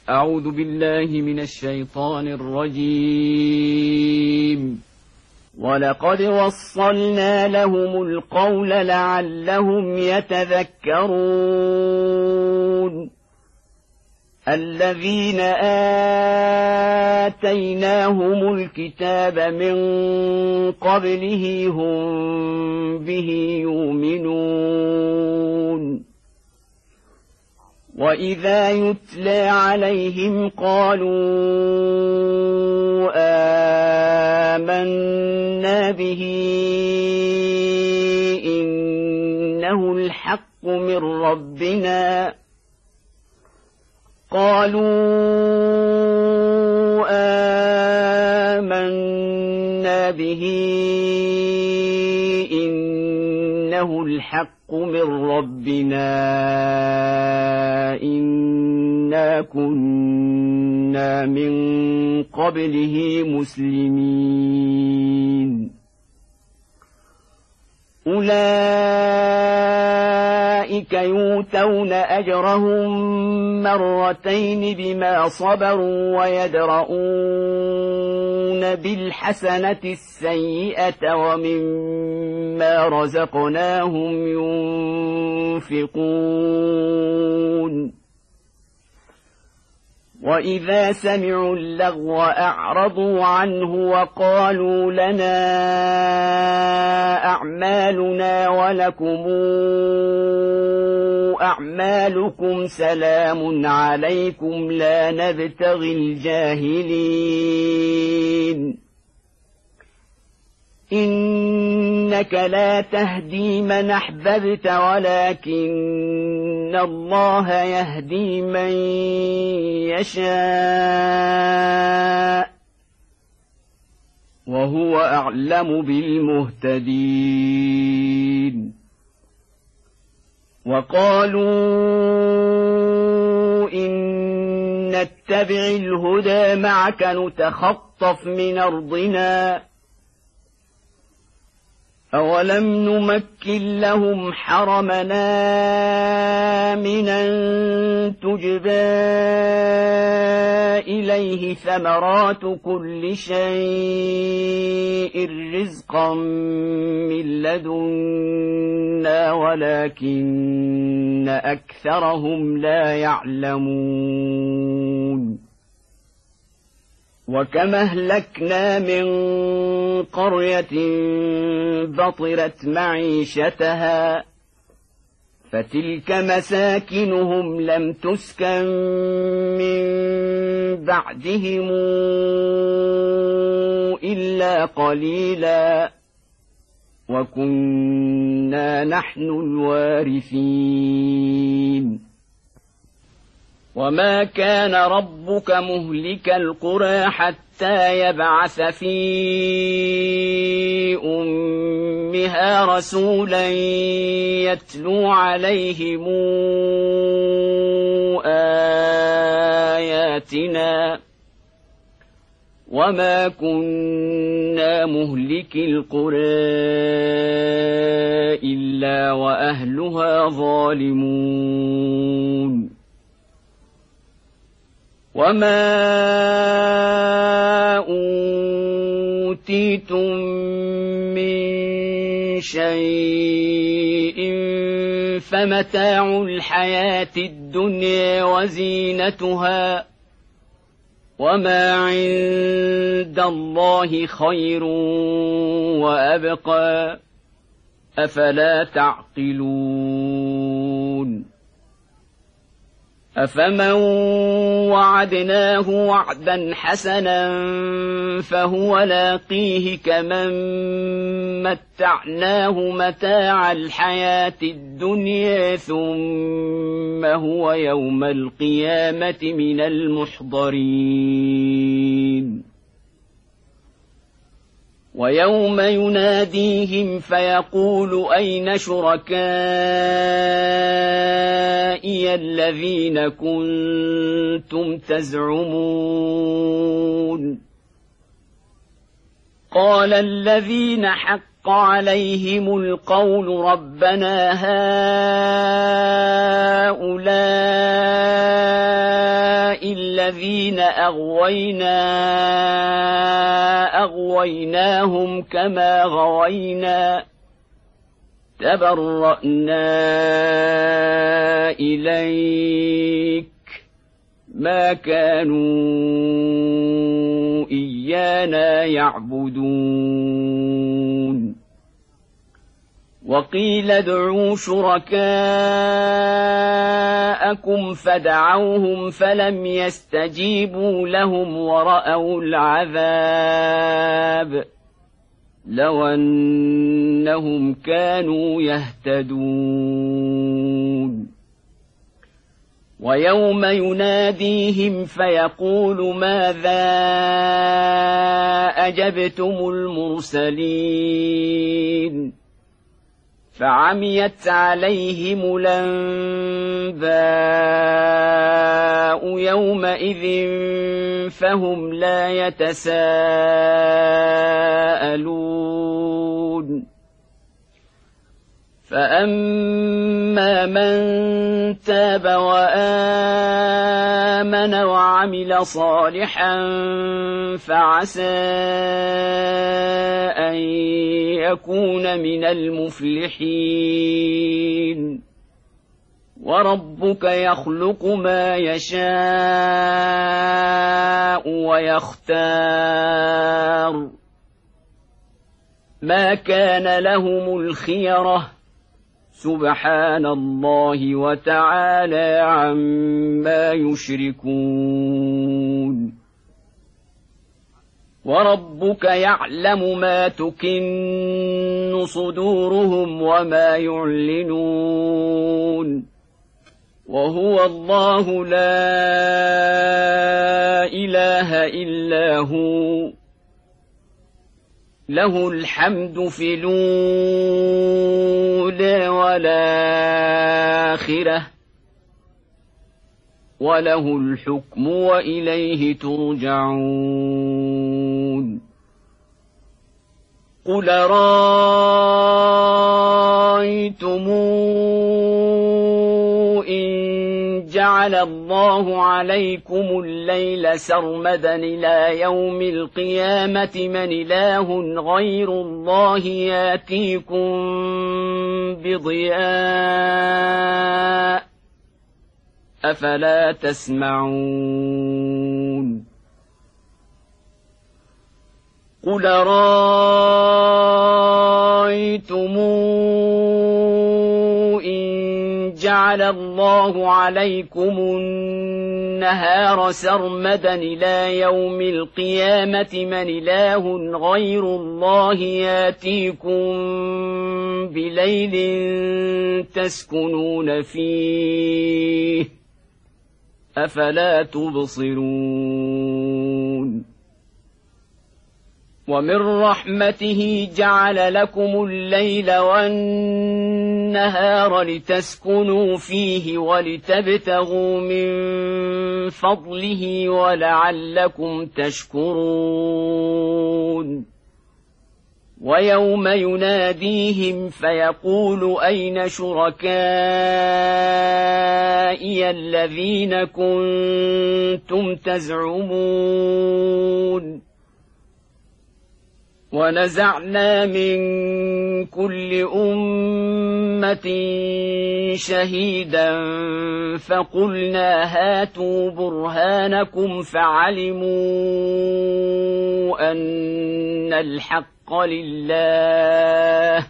أعوذ بالله من الشيطان الرجيم. ولقد وصلنا لهم القول لعلهم يتذكرون. الذين آتيناهم الكتاب من قبله هم به يؤمنون. وإذا يتلى عليهم قالوا آمنا به إنه الحق من ربنا إنا كنا من قبله مسلمين. أولئك يؤتون أجرهم مرتين بما صبروا ويدرؤون بالحسنة السيئة ومما رزقناهم ينفقون. وإذا سمعوا اللغو أعرضوا عنه وقالوا لنا أعمالنا ولكم أعمالكم سلام عليكم لا نبتغي الجاهلين. إنك لا تهدي من أحببت ولكن الله يهدي من يشاء وهو أعلم بالمهتدين. وقالوا إن نتبع الهدى معك نتخطف من أرضنا أولم نمكن لهم حرمنا آمنا تجبى إليه ثمرات كل شيء رزقا من لدنا ولكن أكثرهم لا يعلمون. وكم أهلكنا من قرية بطرت معيشتها فتلك مساكنهم لم تسكن من بعدهم إلا قليلا وكنا نحن الوارثين. وما كان ربك مهلك القرى حتى يبعث في أمها رسولا يتلو عليهم آياتنا وما كنا مهلك القرى إلا وأهلها ظالمون. وما أوتيتم من شيء فمتاع الحياة الدنيا وزينتها وما عند الله خير وأبقى أفلا تعقلون. أفمن وعدناه وعدا حسنا فهو لاقيه كمن متعناه متاع الحياة الدنيا ثم هو يوم القيامة من المحضرين. ويوم يناديهم فيقول أين شركائي الذين كنتم تزعمون قال الذين حق عليهم القول ربنا هؤلاء الذين أغويناهم كما غوينا تبرأنا إليك ما كانوا إيانا يعبدون وقيل ادعوا شركاءكم فدعوهم فلم يستجيبوا لهم ورأوا العذاب لو أنهم كانوا يهتدون ويوم يناديهم فيقول ماذا أجبتم المرسلين فعميت عليهم الأنباء يومئذ فهم لا يتساءلون فأما من تاب وآمن وعمل صالحا فعسى أن يكون من المفلحين وربك يخلق ما يشاء ويختار ما كان لهم الخيرة سبحان الله وتعالى عما يشركون وربك يعلم ما تكن صدورهم وما يعلنون وهو الله لا إله إلا هو له الحمد في الأولى والآخرة وله الحكم وإليه ترجعون قل رأيتم إن جعل الله عليكم الليل سرمدا إلى يوم القيامة من إله غير الله ياتيكم بضياء أفلا تسمعون قل رأيتم إن جعل الله عليكم النهار سرمدا إلى يوم القيامة من إله غير الله ياتيكم بليل تسكنون فيه أفلا تبصرون ومن رحمته جعل لكم الليل والنهار لتسكنوا فيه ولتبتغوا من فضله ولعلكم تشكرون ويوم يناديهم فيقول أين شركائي الذين كنتم تزعمون ونزعنا من كل أمة شهيدا فقلنا هاتوا برهانكم فعلموا أن الحق لله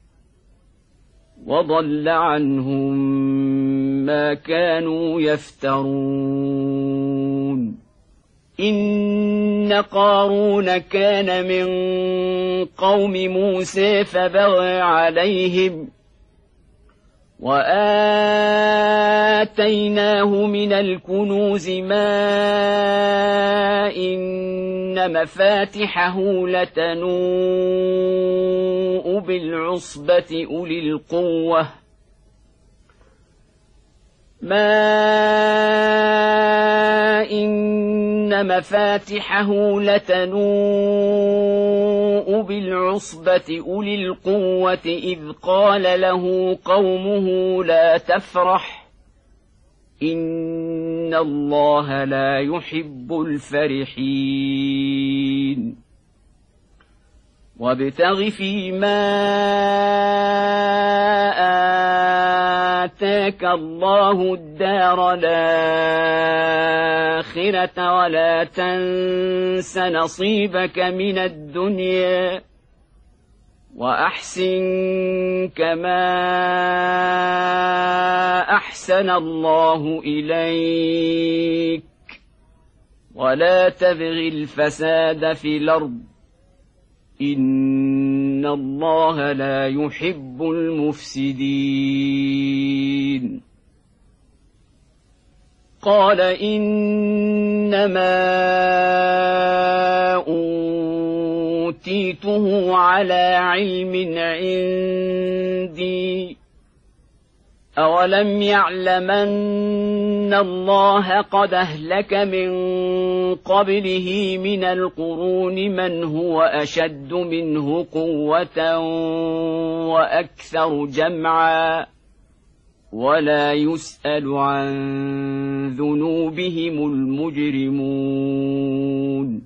وضل عنهم ما كانوا يفترون إن قارون كان من قوم موسى فبغى عليهم وآتيناه من الكنوز ما إن مفاتحه لتنوء بالعصبة أولي القوة إن مفاتحه لتنوء بالعصبة أولي القوة إذ قال له قومه لا تفرح إن الله لا يحب الفرحين وابتغ فيما آتاك الله الدار الآخرة ولا تنس نصيبك من الدنيا وأحسن كما أحسن الله إليك ولا تبغ الفساد في الأرض إن الله لا يحب المفسدين قال إنما أوتيته على علم عندي أولم يعلمن الله قد أهلك من قبله من القرون من هو أشد منه قوة وأكثر جمعا ولا يسأل عن ذنوبهم المجرمون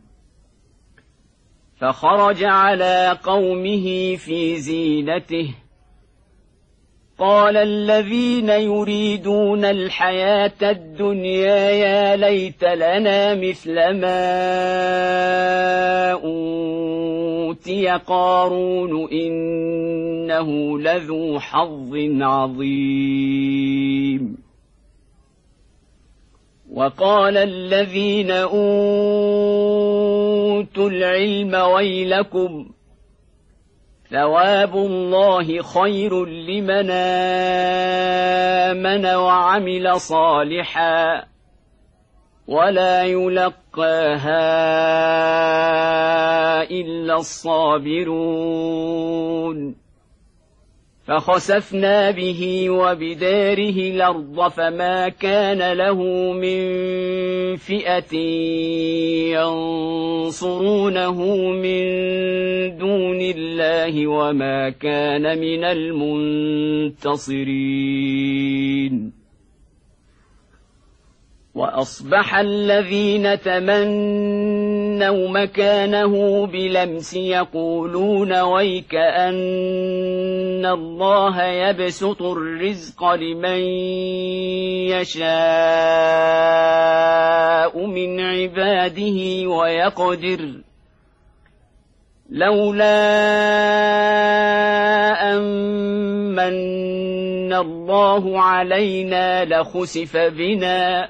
فخرج على قومه في زينته قال الذين يريدون الحياة الدنيا يا ليت لنا مثل ما أوتي قارون إنه لذو حظ عظيم وقال الذين أوتوا العلم ويلكم ثواب الله خير لمن آمن وعمل صالحا ولا يلقاها إلا الصابرون فخسفنا به وبداره الأرض فما كان له من فئة ينصرونه من دون الله وما كان من المنتصرين وأصبح الذين تمنوا مكانه بلمس يقولون ويك أن الله يبسط الرزق لمن يشاء من عباده ويقدر لولا أمن الله علينا لخسف بنا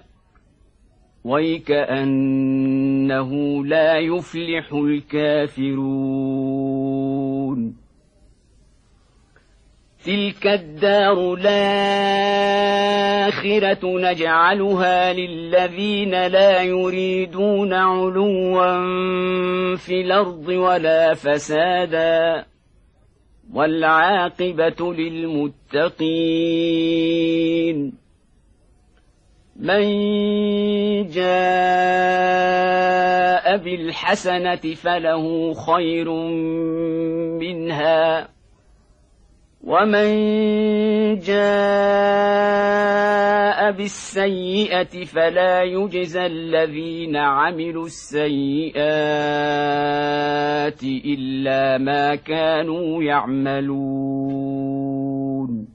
ويكأنه لا يفلح الكافرون تلك الدار الآخرة نجعلها للذين لا يريدون علوا في الأرض ولا فسادا والعاقبة للمتقين من جاء بالحسنة فله خير منها ومن جاء بالسيئة فلا يجزى الذين عملوا السيئات إلا ما كانوا يعملون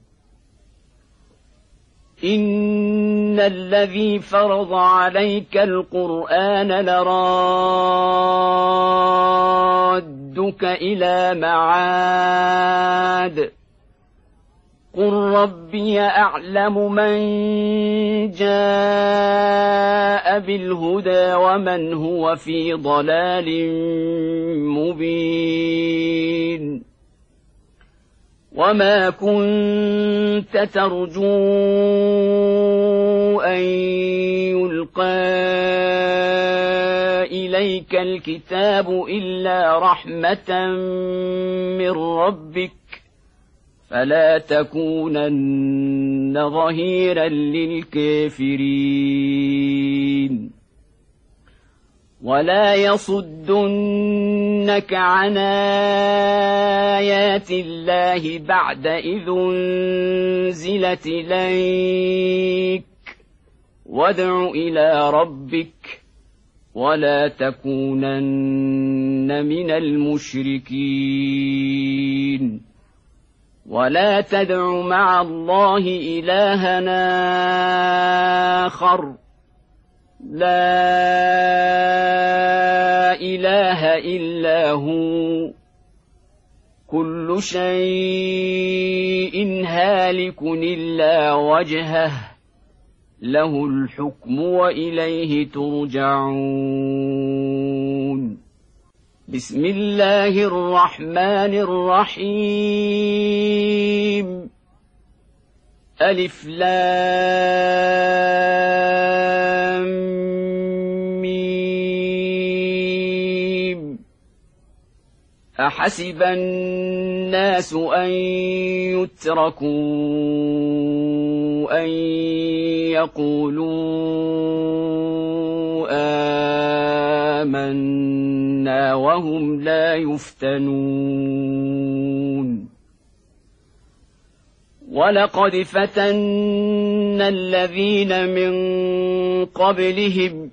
إن الذي فرض عليك القرآن لرادك إلى معاد قل ربي أعلم من جاء بالهدى ومن هو في ضلال مبين وما كنت ترجو أن يلقى إليك الكتاب إلا رحمة من ربك فلا تكونن ظهيرا للكافرين ولا يصدنك عن آيات الله بعد إذ أنزلت إليك وادع إلى ربك ولا تكونن من المشركين ولا تدع مع الله إلها آخر لا إله إلا هو كل شيء هالك إلا وجهه له الحكم وإليه ترجعون بسم الله الرحمن الرحيم ألف لام ميم أحسب الناس أن يتركوا أن يقولوا آمنا وهم لا يفتنون ولقد فتنا الذين من قبلهم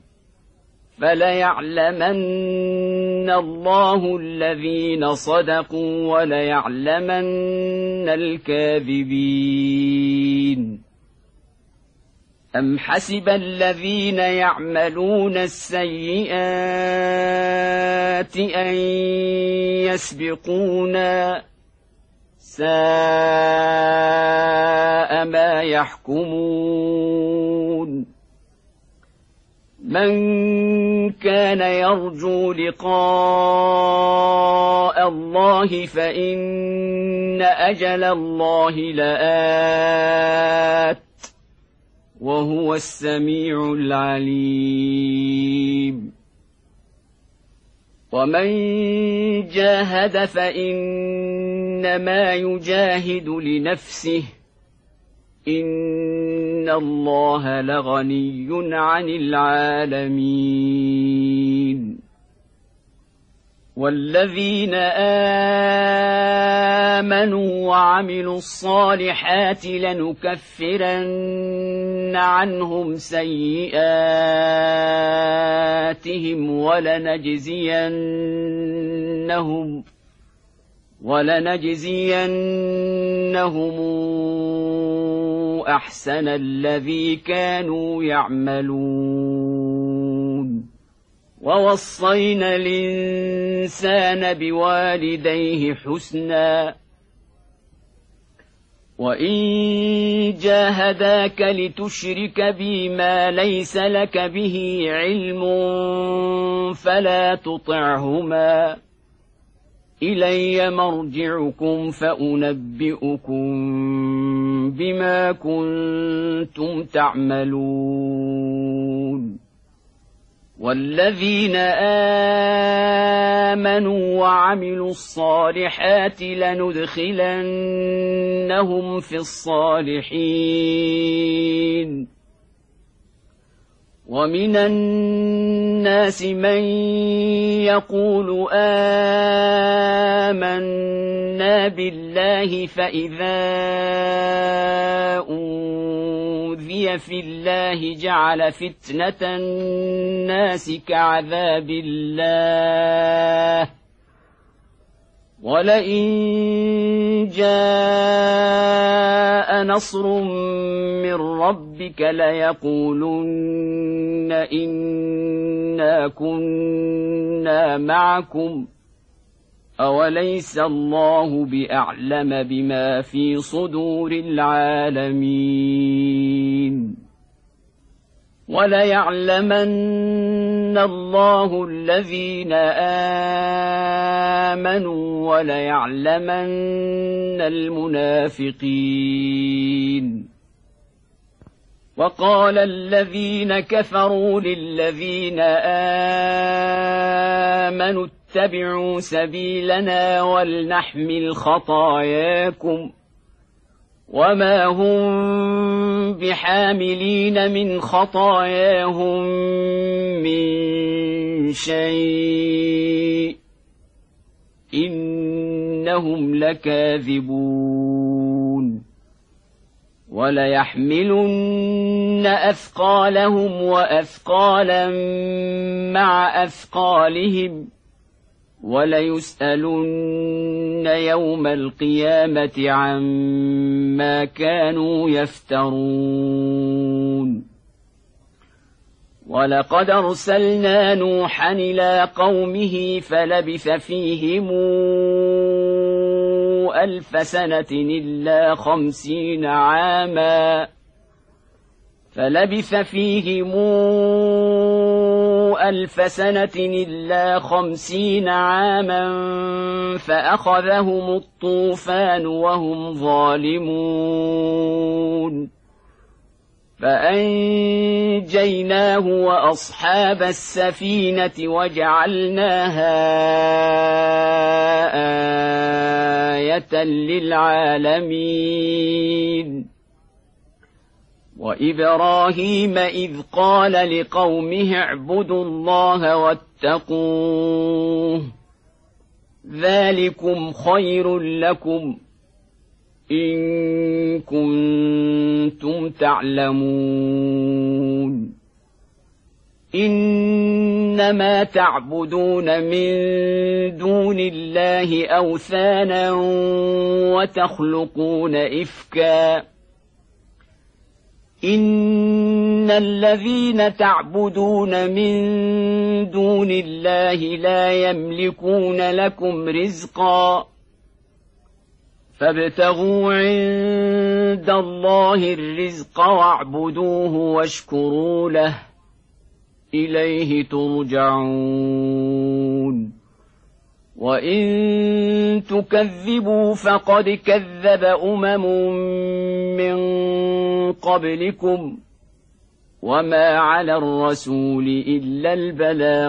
فليعلمن الله الذين صدقوا وليعلمن الكاذبين أم حسب الذين يعملون السيئات أن يسبقونا ساء ما يحكمون من كان يرجو لقاء الله فإن أجل الله لآت وهو السميع العليم ومن جاهد فإنما يجاهد لنفسه إن الله لغني عن العالمين والذين آمنوا وعملوا الصالحات لنكفرن عنهم سيئاتهم ولنجزينهم أحسن الذي كانوا يعملون ووصينا الإنسان بوالديه حسنا وإن جاهداك لتشرك بي ما ليس لك به علم فلا تطعهما إلي مرجعكم فأنبئكم بما كنتم تعملون والذين آمنوا وعملوا الصالحات لندخلنهم في الصالحين ومن الناس من يقول آمنا بالله فإذا أوذي في الله جعل فتنة الناس كعذاب الله ولئن جاء نصر من ربك ليقولن إنا كنا معكم أوليس الله بأعلم بما في صدور العالمين وليعلمن الله الذين آمنوا وليعلمن المنافقين وقال الذين كفروا للذين آمنوا اتبعوا سبيلنا ولنحمل خطاياكم وما هم بحاملين من خطاياهم من شيء إنهم لكاذبون وليحملن أثقالهم وأثقالا مع أثقالهم وليسألن يوم القيامة عما كانوا يفترون ولقد أرسلنا نوحا إلى قومه فلبث فيهم 1000 سنة إلا 50 عاما فأخذهم الطوفان وهم ظالمون فأنجيناه وأصحاب السفينة وجعلناها آية للعالمين وإبراهيم إذ قال لقومه اعبدوا الله واتقوه ذلكم خير لكم إن كنتم تعلمون إنما تعبدون من دون الله أوثانا وتخلقون إفكا إن الذين تعبدون من دون الله لا يملكون لكم رزقا فابتغوا عند الله الرزق واعبدوه واشكروا له إليه ترجعون وإن تكذبوا فقد كذب من قبلكم وما على الرسول إلا البلاغ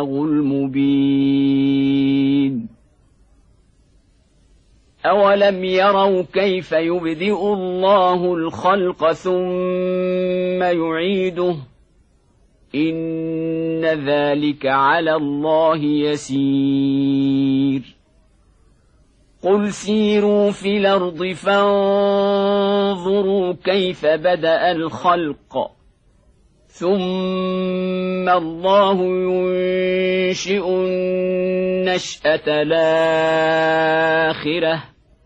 المبين أولم يروا كيف يبدئ الله الخلق ثم يعيده إن ذلك على الله يسير قل سيروا في الأرض فانظروا كيف بدأ الخلق ثم الله ينشئ النشأة الآخرة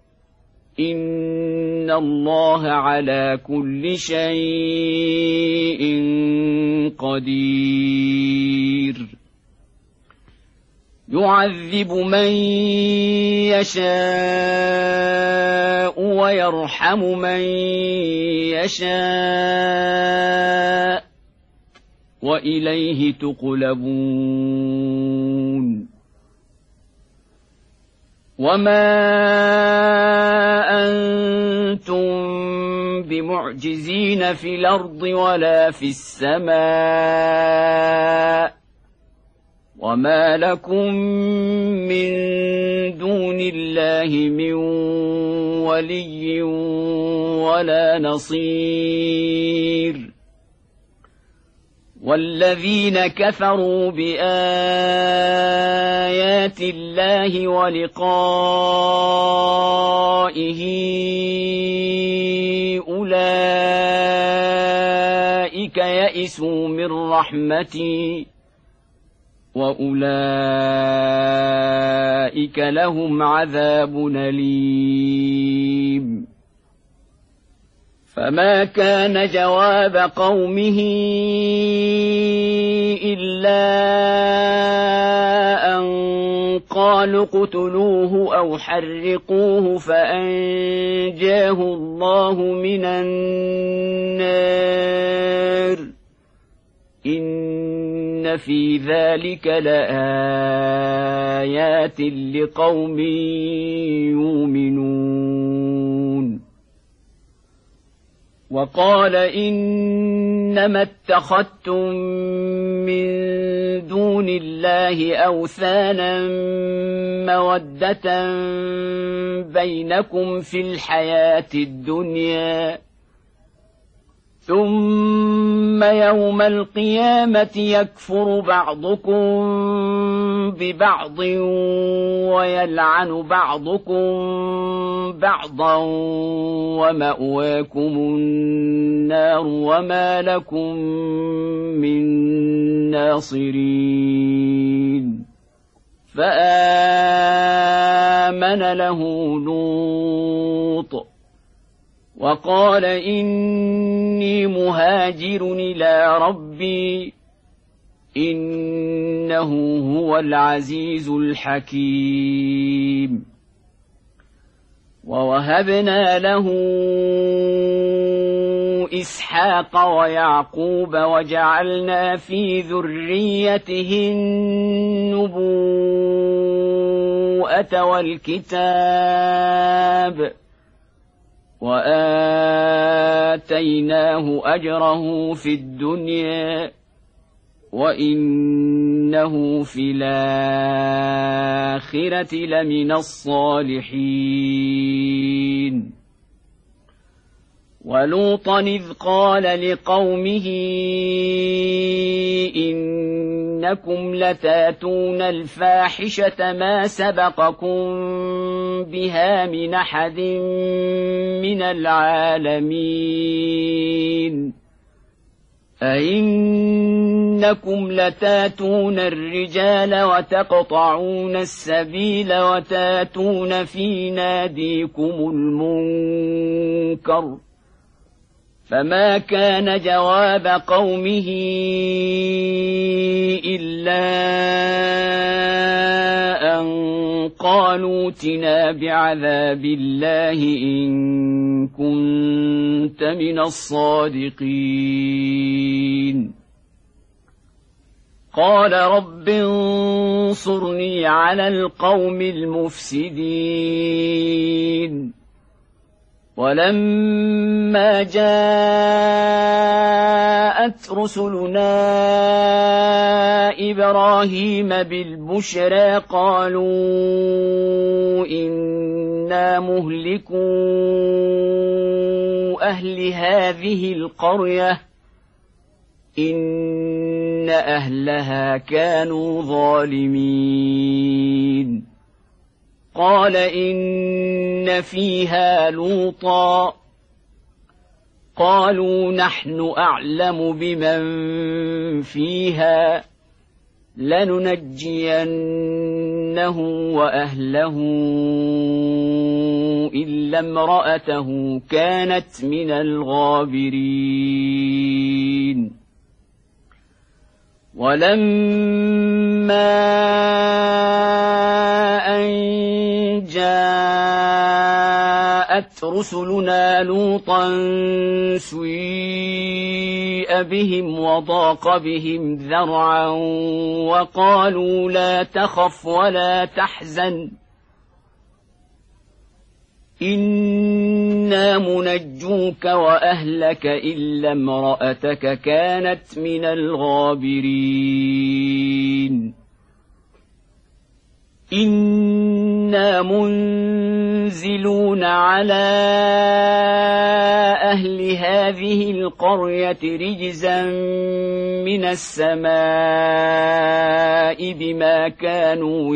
إن الله على كل شيء قدير يعذب من يشاء ويرحم من يشاء وإليه تقلبون وما أنتم بمعجزين في الأرض ولا في السماء وما لكم من دون الله من ولي ولا نصير والذين كفروا بآيات الله ولقائه أولئك يئسوا من رحمتي وأولئك لهم عذاب أليم فما كان جواب قومه إلا أن قالوا اقتلوه أو حرقوه فأنجاه الله من النار إن في ذلك لآيات لقوم يؤمنون وقال إنما اتخذتم من دون الله أوثانا مودة بينكم في الحياة الدنيا ثم يوم القيامة يكفر بعضكم ببعض ويلعن بعضكم بعضا ومأواكم النار وما لكم من ناصرين فآمن له لوط وقال إني مهاجر إلى ربي إنه هو العزيز الحكيم ووهبنا له إسحاق ويعقوب وجعلنا في ذريته النبوءة والكتاب وآتيناه أجره في الدنيا وإنه في الآخرة لمن الصالحين ولوطا إذ قال لقومه إنكم لتاتون الفاحشة ما سبقكم بها من أحد من العالمين أئنكم لتاتون الرجال وتقطعون السبيل وتاتون في ناديكم المنكر فما كان جواب قومه إلا أن قالوا ائتنا بعذاب الله إن كنت من الصادقين قال رب انصرني على القوم المفسدين ولما جاءت رسلنا إبراهيم بالبشرى قالوا إنا مهلكو أهل هذه القرية إن أهلها كانوا ظالمين قال إن فيها لوطا قالوا نحن أعلم بمن فيها لننجينه وأهله إلا امرأته كانت من الغابرين ولما أن جاءت رسلنا لوطا سيء بهم وضاق بهم ذرعا وقالوا لا تخف ولا تحزن إنا منجوك وأهلك إلا امرأتك كانت من الغابرين إنا منزلون على أهل هذه القرية رجزا من السماء بما كانوا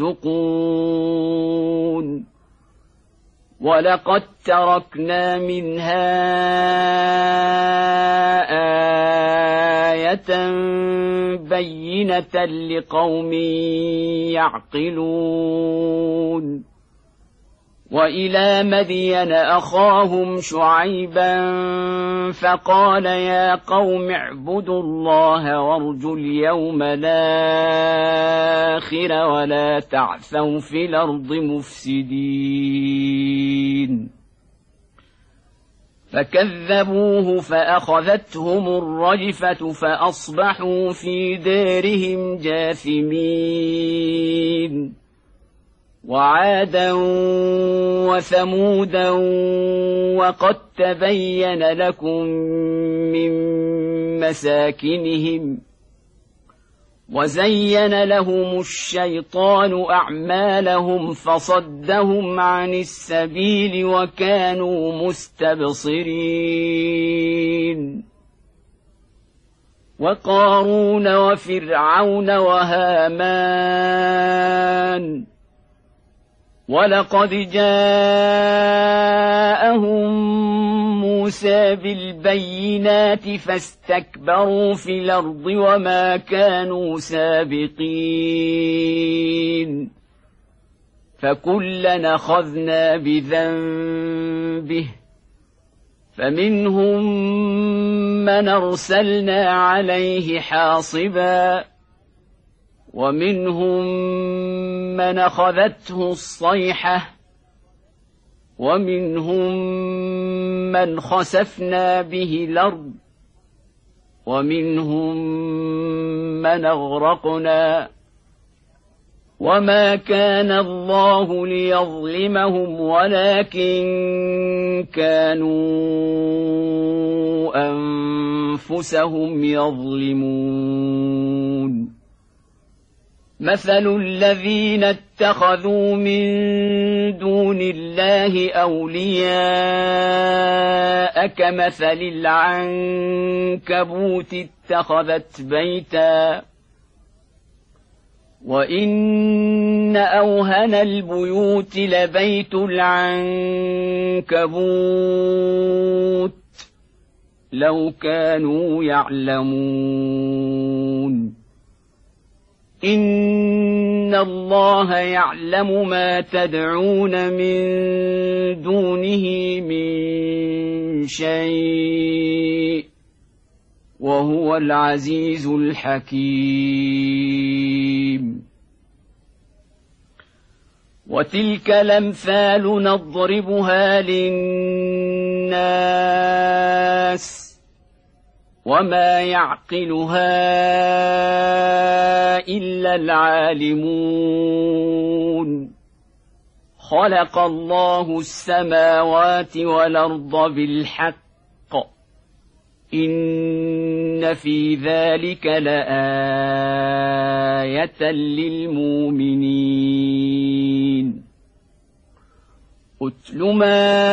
يفسقون ولقد تركنا منها آية بينة لقوم يعقلون وإلى مدين أخاهم شعيبا فقال يا قوم اعبدوا الله وارجوا اليوم الآخر ولا تعثوا في الأرض مفسدين فكذبوه فأخذتهم الرجفة فأصبحوا في دارهم جاثمين وعادا وثمودا وقد تبين لكم من مساكنهم وزين لهم الشيطان أعمالهم فصدهم عن السبيل وكانوا مستبصرين وقارون وفرعون وهامان ولقد جاءهم موسى بالبينات فاستكبروا في الأرض وما كانوا سابقين فكلا أخذنا بذنبه فمنهم من أرسلنا عليه حاصبا ومنهم من أخذته الصيحة ومنهم من خسفنا به الأرض ومنهم من أغرقنا وما كان الله ليظلمهم ولكن كانوا أنفسهم يظلمون مثل الذين اتخذوا من دون الله أولياء كمثل العنكبوت اتخذت بيتا وإن أوهن البيوت لبيت العنكبوت لو كانوا يعلمون إن الله يعلم ما تدعون من دونه من شيء وهو العزيز الحكيم وتلك الأمثال نضربها للناس وما يعقلها إلا العالمون خلق الله السماوات والأرض بالحق إن في ذلك لآية للمؤمنين أتل ما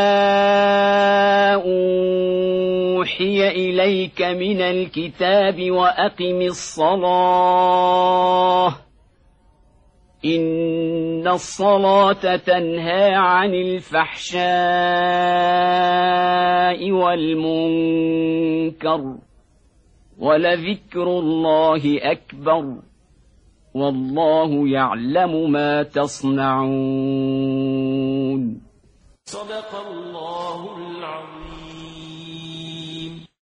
أوحي إليك من الكتاب وأقم الصلاة إن الصلاة تنهى عن الفحشاء والمنكر ولذكر الله أكبر والله يعلم ما تصنعون. صدق الله العظيم.